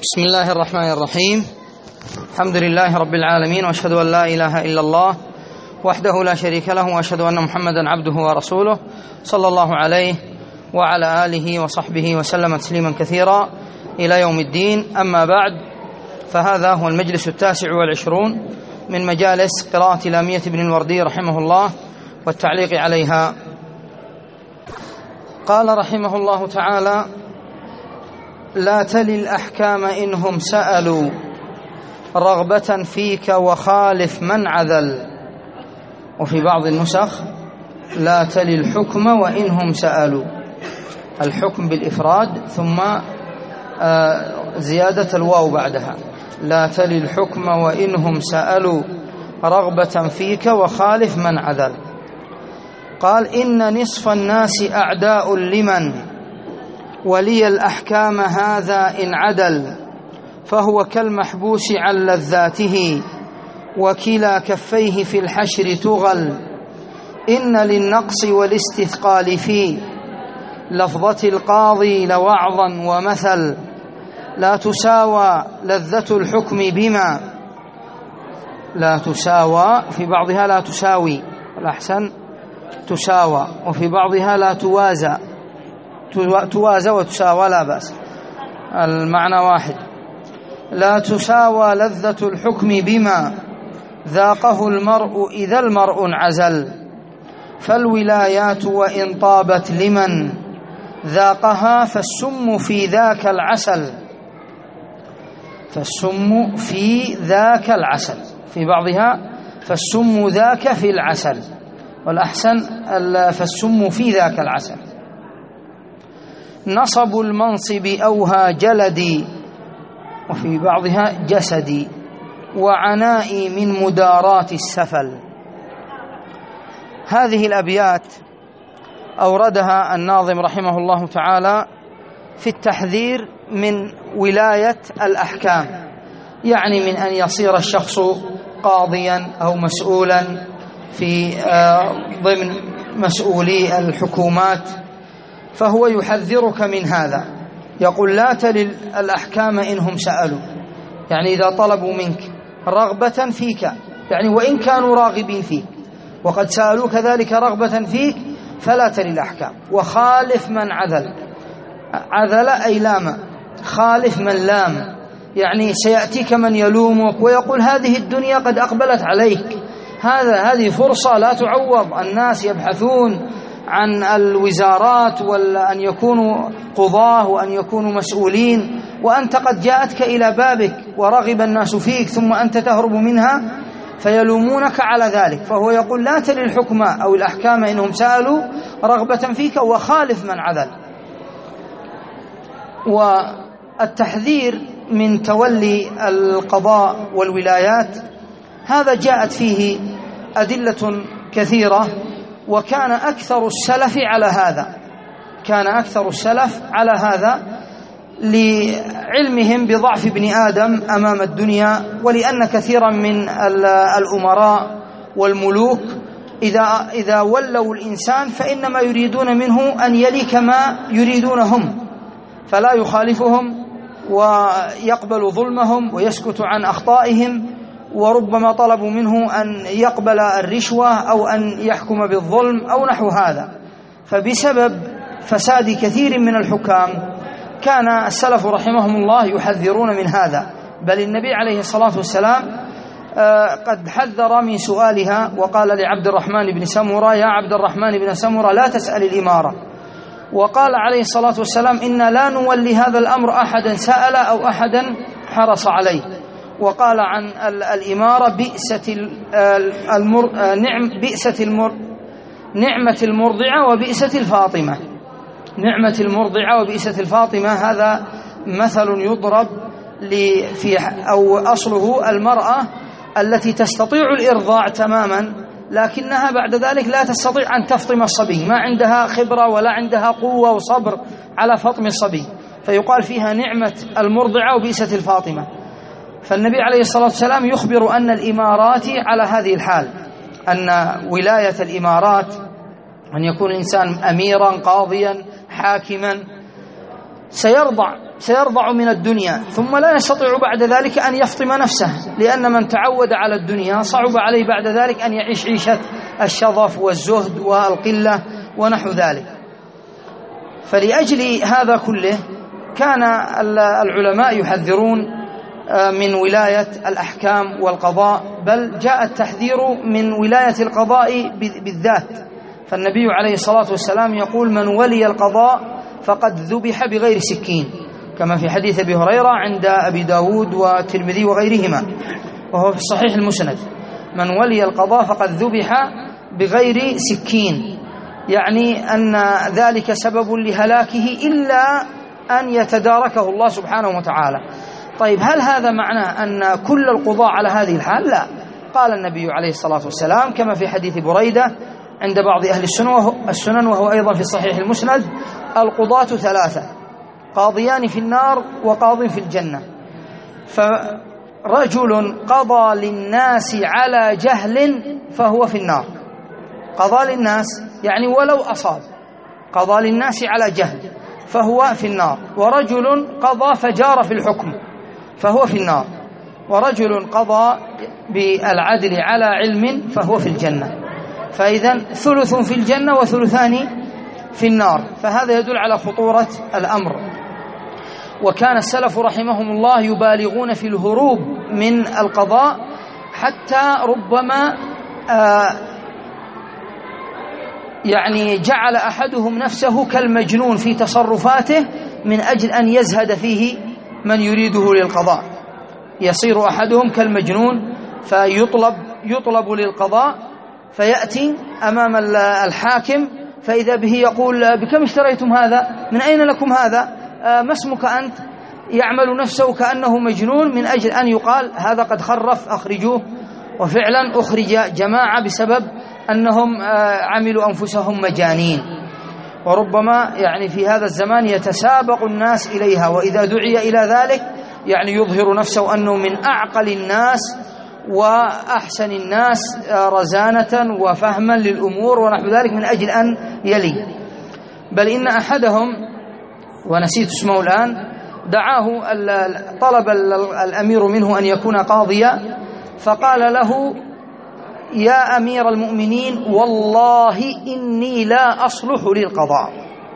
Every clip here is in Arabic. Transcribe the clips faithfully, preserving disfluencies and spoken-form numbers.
بسم الله الرحمن الرحيم. الحمد لله رب العالمين، واشهد ان لا اله الا الله وحده لا شريك له، واشهد ان محمدا عبده ورسوله صلى الله عليه وعلى اله وصحبه وسلم تسليما كثيرا الى يوم الدين. اما بعد، فهذا هو المجلس التاسع والعشرون من مجالس قراءة لامية ابن الوردي رحمه الله والتعليق عليها. قال رحمه الله تعالى: لا تل الأحكام إنهم سألوا رغبة فيك وخالف من عذل. وفي بعض النسخ: لا تل الحكم وإنهم سألوا، الحكم بالإفراد ثم زيادة الواو بعدها. لا تل الحكم وإنهم سألوا رغبة فيك وخالف من عذل. قال: إن نصف الناس أعداء لمن ولي الأحكام هذا إن عدل، فهو كالمحبوس عن لذاته وكلا كفيه في الحشر تغل. إن للنقص والاستثقال في لفظة القاضي لوعظا ومثل، لا تساوى لذة الحكم بما لا تساوى في بعضها لا تساوي، الأحسن تساوى، وفي بعضها لا توازى، توازى وتساوى لا بأس، المعنى واحد. لا تساوى لذة الحكم بما ذاقه المرء إذا المرء عزل، فالولايات وإن طابت لمن ذاقها فالسم في ذاك العسل فالسم في ذاك العسل في بعضها فالسم ذاك في العسل، والأحسن فالسم في ذاك العسل. نصب المنصب أوهى جلدي، وفي بعضها جسدي، وعنائي من مدارات السفل. هذه الأبيات أوردها الناظم رحمه الله تعالى في التحذير من ولاية الأحكام، يعني من أن يصير الشخص قاضيا أو مسؤولا في ضمن مسؤولي الحكومات، فهو يحذرك من هذا. يقول: لا تل الأحكام إنهم سألوا، يعني إذا طلبوا منك رغبة فيك، يعني وإن كانوا راغبين فيك وقد سألوا كذلك رغبة فيك، فلا تل الأحكام. وخالف من عذل، عذل أي لام، خالف من لام، يعني سيأتيك من يلومك ويقول هذه الدنيا قد أقبلت عليك، هذا هذه فرصة لا تعوض. الناس يبحثون عن الوزارات وأن يكونوا قضاة وأن يكونوا مسؤولين، وأنت قد جاءتك إلى بابك ورغب الناس فيك ثم أنت تهرب منها، فيلومونك على ذلك. فهو يقول: لا تل الحكم أو الأحكام إنهم سألوا رغبة فيك وخالف من عذل. والتحذير من تولي القضاء والولايات هذا جاءت فيه أدلة كثيرة، وكان أكثر السلف على هذا كان أكثر السلف على هذا لعلمهم بضعف ابن آدم أمام الدنيا، ولأن كثيرا من الأمراء والملوك إذا إذا ولوا الإنسان فإنما يريدون منه أن يلي كما يريدونهم، فلا يخالفهم ويقبل ظلمهم ويسكت عن أخطائهم، وربما طلبوا منه أن يقبل الرشوة أو أن يحكم بالظلم أو نحو هذا. فبسبب فساد كثير من الحكام كان السلف رحمهم الله يحذرون من هذا، بل النبي عليه الصلاة والسلام قد حذر من سؤالها، وقال لعبد الرحمن بن سمرة: يا عبد الرحمن بن سمرة لا تسأل الإمارة. وقال عليه الصلاة والسلام: إنا لا نولي هذا الأمر أحدا سأل أو أحدا حرص عليه. وقال عن الإمارة: بئست المر... نعم بئست المر... نعمة المرضعة وبئست الفاطمة. نعمة المرضعة وبئست الفاطمة، هذا مثل يضرب في أو أصله المرأة التي تستطيع الإرضاع تماما، لكنها بعد ذلك لا تستطيع أن تفطم الصبي، ما عندها خبرة ولا عندها قوة وصبر على فطم الصبي، فيقال فيها نعمة المرضعة وبئست الفاطمة. فالنبي عليه الصلاة والسلام يخبر أن الإمارات على هذه الحال، أن ولاية الإمارات أن يكون الإنسان أميرا قاضيا حاكما سيرضع سيرضع من الدنيا ثم لا يستطيع بعد ذلك أن يفطم نفسه، لأن من تعود على الدنيا صعب عليه بعد ذلك أن يعيش عيشة الشظف والزهد والقلة ونحو ذلك. فلأجل هذا كله كان العلماء يحذرون من ولاية الأحكام والقضاء، بل جاء التحذير من ولاية القضاء بالذات. فالنبي عليه الصلاة والسلام يقول: من ولي القضاء فقد ذبح بغير سكين، كما في حديث أبي هريرة عند أبي داود والترمذي وغيرهما، وهو في الصحيح المسند: من ولي القضاء فقد ذبح بغير سكين، يعني أن ذلك سبب لهلاكه إلا أن يتداركه الله سبحانه وتعالى. طيب، هل هذا معناه أن كل القضاء على هذه الحال؟ لا. قال النبي عليه الصلاة والسلام كما في حديث بريدة عند بعض أهل السنن وهو أيضا في الصحيح المسند: القضاة ثلاثة، قاضيان في النار وقاض في الجنة. فرجل قضى للناس على جهل فهو في النار. قضى للناس يعني ولو أصاب، قضى للناس على جهل فهو في النار. ورجل قضى فجار في الحكم فهو في النار. ورجل قضى بالعدل على علم فهو في الجنة. فإذا ثلث في الجنة وثلثان في النار، فهذا يدل على خطورة الأمر. وكان السلف رحمهم الله يبالغون في الهروب من القضاء، حتى ربما آه يعني جعل أحدهم نفسه كالمجنون في تصرفاته من أجل أن يزهد فيه من يريده للقضاء. يصير أحدهم كالمجنون فيطلب يطلب للقضاء، فيأتي أمام الحاكم فإذا به يقول: بكم اشتريتم هذا؟ من أين لكم هذا؟ ما اسمك أنت؟ يعمل نفسه كأنه مجنون من أجل أن يقال: هذا قد خرف، أخرجوه. وفعلا أخرج جماعة بسبب أنهم عملوا أنفسهم مجانين. وربما يعني في هذا الزمان يتسابق الناس إليها، وإذا دعي إلى ذلك يعني يظهر نفسه أنه من أعقل الناس وأحسن الناس رزانة وفهما للأمور ونحو ذلك، من أجل أن يلي. بل إن أحدهم، ونسيت اسمه الآن، دعاه طلب الأمير منه أن يكون قاضيا، فقال له: يا أمير المؤمنين، والله إني لا أصلح للقضاء.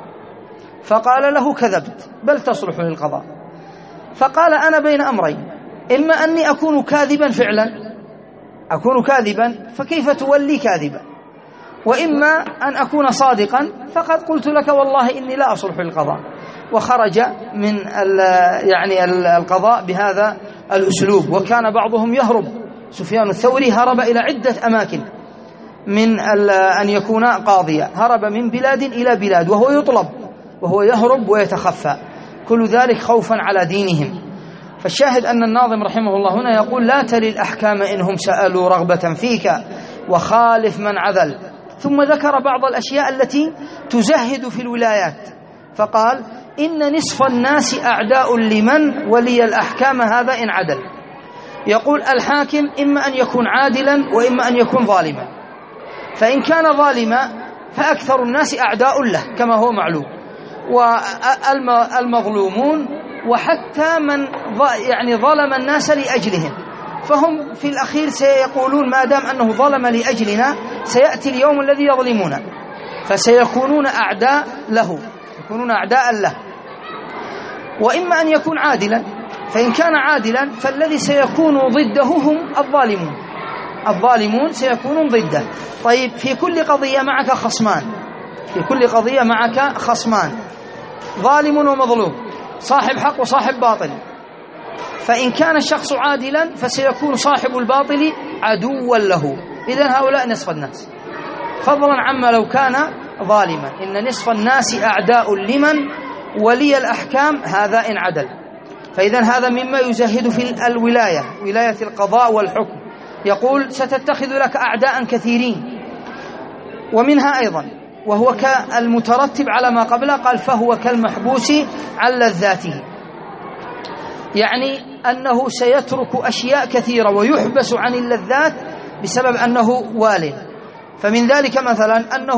فقال له: كذبت، بل تصلح للقضاء. فقال: أنا بين أمرين، إما أني أكون كاذبا فعلا، أكون كاذبا فكيف تولي كاذبا، وإما أن أكون صادقا فقد قلت لك والله إني لا أصلح للقضاء. وخرج من يعني القضاء بهذا الأسلوب. وكان بعضهم يهرب، سفيان الثوري هرب إلى عدة أماكن من أن يكون قاضيا، هرب من بلاد إلى بلاد وهو يطلب وهو يهرب ويتخفى، كل ذلك خوفا على دينهم. فالشاهد أن الناظم رحمه الله هنا يقول: لا تلي الأحكام إنهم سألوا رغبة فيك، وخالف من عذل. ثم ذكر بعض الأشياء التي تزهد في الولايات، فقال: إن نصف الناس أعداء لمن ولي الأحكام هذا إن عدل. يقول الحاكم إما أن يكون عادلا وإما أن يكون ظالما، فإن كان ظالما فأكثر الناس أعداء له كما هو معلوم، والمظلومون وحتى من يعني ظلم الناس لأجلهم، فهم في الأخير سيقولون: ما دام أنه ظلم لأجلنا سيأتي اليوم الذي يظلمنا، فسيكونون أعداء له، يكونون أعداء له. وإما أن يكون عادلا، فإن كان عادلا فالذي سيكون ضده هم الظالمون، الظالمون سيكونون ضده. طيب، في كل قضية معك خصمان، في كل قضية معك خصمان، ظالم ومظلوم، صاحب حق وصاحب باطل. فإن كان الشخص عادلا فسيكون صاحب الباطل عدوا له. إذن هؤلاء نصف الناس، فضلا عما لو كان ظالما. إن نصف الناس أعداء لمن ولي الأحكام هذا إن عدل. فإذن هذا مما يزهد في الولاية، ولاية القضاء والحكم. يقول: ستتخذ لك أعداء كثيرين. ومنها أيضا وهو كالمترتب على ما قبله، قال: فهو كالمحبوس عن لذاته، يعني أنه سيترك أشياء كثيرة ويحبس عن اللذات بسبب أنه وال. فمن ذلك مثلا أنه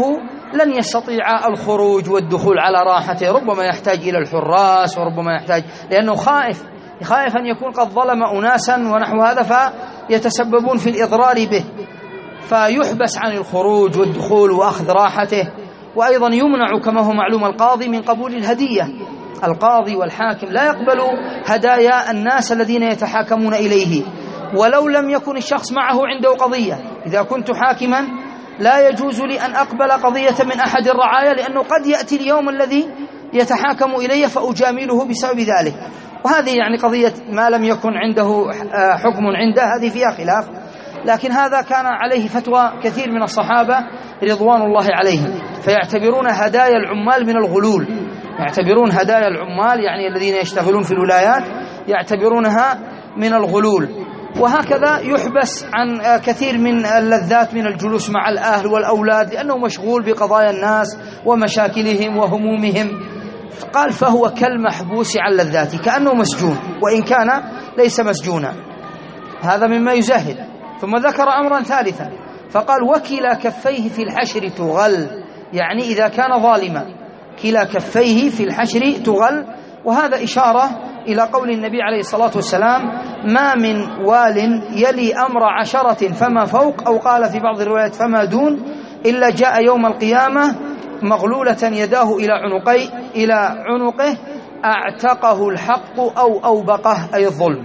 لن يستطيع الخروج والدخول على راحته، ربما يحتاج إلى الحراس، وربما يحتاج لأنه خائف خائف أن يكون قد ظلم أناسا ونحو هذا فيتسببون في الإضرار به، فيحبس عن الخروج والدخول وأخذ راحته. وأيضا يمنع كما هو معلوم القاضي من قبول الهدية، القاضي والحاكم لا يقبل هدايا الناس الذين يتحاكمون إليه ولو لم يكن الشخص معه عنده قضية. إذا كنت حاكما لا يجوز لي أن أقبل قضية من أحد الرعايا، لأنه قد يأتي اليوم الذي يتحاكم إلي فأجامله بسبب ذلك، وهذه يعني قضية ما لم يكن عنده حكم عنده، هذه فيها خلاف. لكن هذا كان عليه فتوى كثير من الصحابة رضوان الله عليهم، فيعتبرون هدايا العمال من الغلول، يعتبرون هدايا العمال يعني الذين يشتغلون في الولايات يعتبرونها من الغلول. وهكذا يحبس عن كثير من اللذات من الجلوس مع الأهل والأولاد، لأنه مشغول بقضايا الناس ومشاكلهم وهمومهم. قال فهو كالمحبوس عن لذاته، كأنه مسجون وإن كان ليس مسجونا، هذا مما يزهد. ثم ذكر أمرا ثالثا فقال وكلا كفيه في الحشر تغل، يعني إذا كان ظالما كلا كفيه في الحشر تغل. وهذا إشارة إلى قول النبي عليه الصلاة والسلام ما من وال يلي أمر عشرة فما فوق، أو قال في بعض الروايات فما دون، إلا جاء يوم القيامة مغلولة يداه إلى عنقي إلى عنقه أعتقه الحق أو أوبقه، أي الظلم.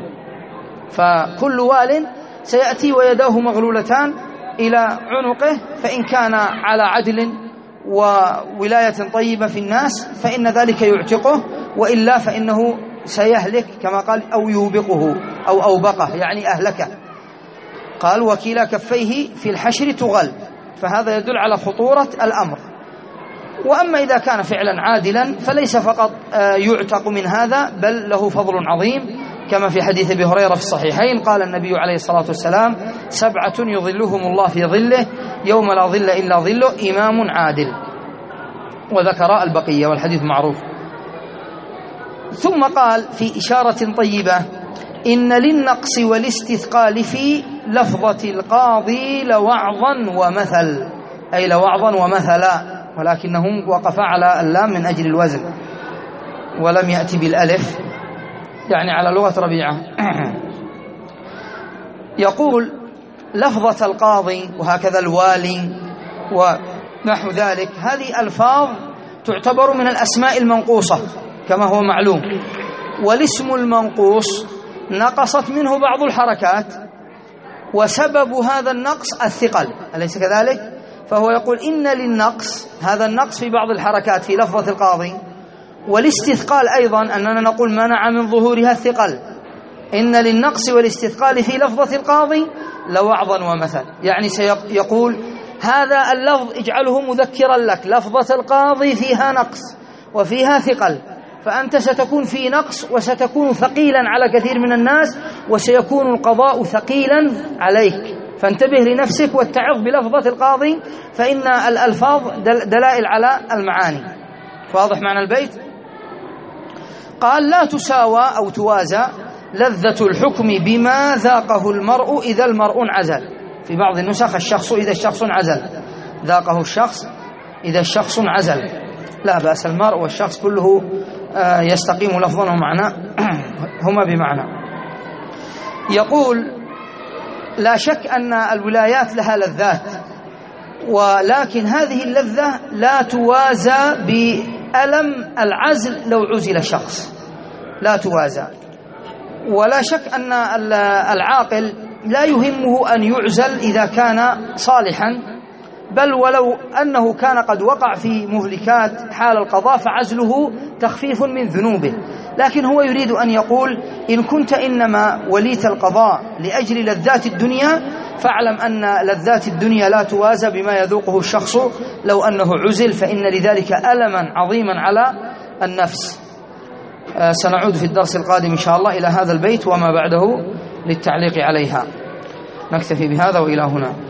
فكل وال سيأتي ويداه مغلولتان إلى عنقه، فإن كان على عدل وولاية طيبة في الناس فإن ذلك يعتقه، وإلا فإنه سيهلك كما قال أو يوبقه أو أوبقه، يعني أهلكه. قال وكلا كفيه في الحشر تغل، فهذا يدل على خطورة الأمر. وأما إذا كان فعلا عادلا فليس فقط يعتق من هذا، بل له فضل عظيم، كما في حديث أبي هريرة في الصحيحين قال النبي عليه الصلاة والسلام سبعة يظلهم الله في ظله يوم لا ظل إلا ظله إمام عادل، وذكر البقية والحديث معروف. ثم قال في إشارة طيبة إن للنقص والاستثقال في لفظة القاضي لوعظا ومثل، أي لوعظا ومثلا، ولكنهم وقفا على اللام من أجل الوزن ولم يأتي بالألف، يعني على لغة ربيعة. يقول لفظة القاضي وهكذا الوالي ونحو ذلك، هذه ألفاظ تعتبر من الأسماء المنقوصة كما هو معلوم، والاسم المنقوص نقصت منه بعض الحركات، وسبب هذا النقص الثقل، أليس كذلك؟ فهو يقول إن للنقص، هذا النقص في بعض الحركات في لفظة القاضي، والاستثقال أيضا أننا نقول منع من ظهورها الثقل. إن للنقص والاستثقال في لفظة القاضي لوعظا ومثل، يعني سيقول هذا اللفظ اجعله مذكرا لك، لفظة القاضي فيها نقص وفيها ثقل، فأنت ستكون في نقص وستكون ثقيلا على كثير من الناس، وسيكون القضاء ثقيلا عليك، فانتبه لنفسك واتعظ بلفظة القاضي، فإن الألفاظ دلائل على المعاني. واضح معنى البيت؟ قال لا تساوى أو توازى لذة الحكم بما ذاقه المرء إذا المرء عزل، في بعض النسخ الشخص إذا الشخص عزل، ذاقه الشخص إذا الشخص عزل، لا بأس، المرء والشخص كله يستقيم لفظا ومعنى هما بمعنى. يقول لا شك أن الولايات لها لذات، ولكن هذه اللذة لا توازى بألم العزل لو عزل شخص، لا توازى. ولا شك أن العاقل لا يهمه أن يعزل إذا كان صالحا، بل ولو أنه كان قد وقع في مهلكات حال القضاء فعزله تخفيف من ذنوبه، لكن هو يريد أن يقول إن كنت إنما وليت القضاء لأجل لذات الدنيا فاعلم أن لذات الدنيا لا توازى بما يذوقه الشخص لو أنه عزل، فإن لذلك ألما عظيما على النفس. سنعود في الدرس القادم إن شاء الله إلى هذا البيت وما بعده للتعليق عليها. نكتفي بهذا وإلى هنا.